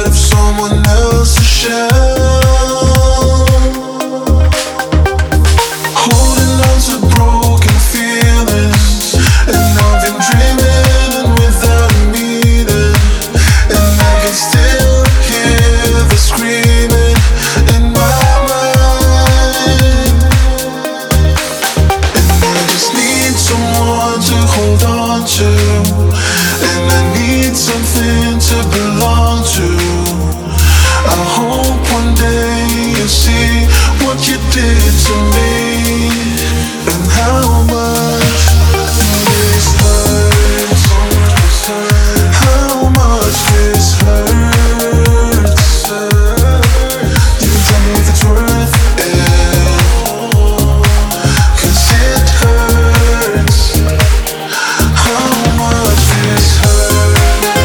part of someone else's shell. Holding on to broken feelings, and I've been dreaming without a meaning, and I can still hear the screaming in my mind. And I just need someone to hold on to, and I need something to belong to. I hope one day you'll see what you did to me, and how much this hurts. How much this hurts. You tell me if it's worth it, 'cause it hurts. How much this hurts.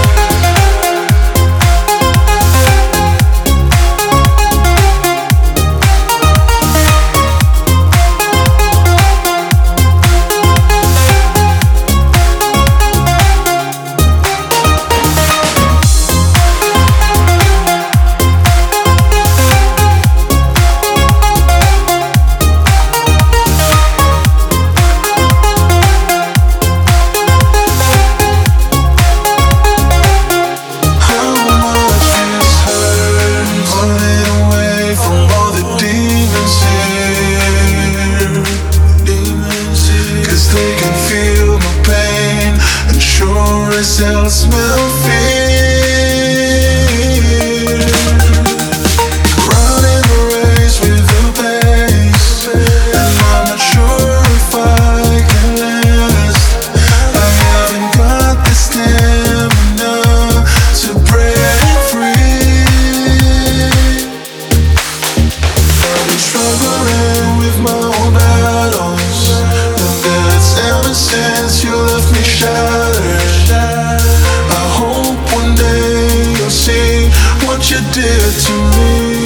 I'll smell fear. Running the race with the pace, and I'm not sure if I can last. I haven't got the stamina to break free. I've been struggling with my own battles, and that's ever since you left me shattered. What you did to me.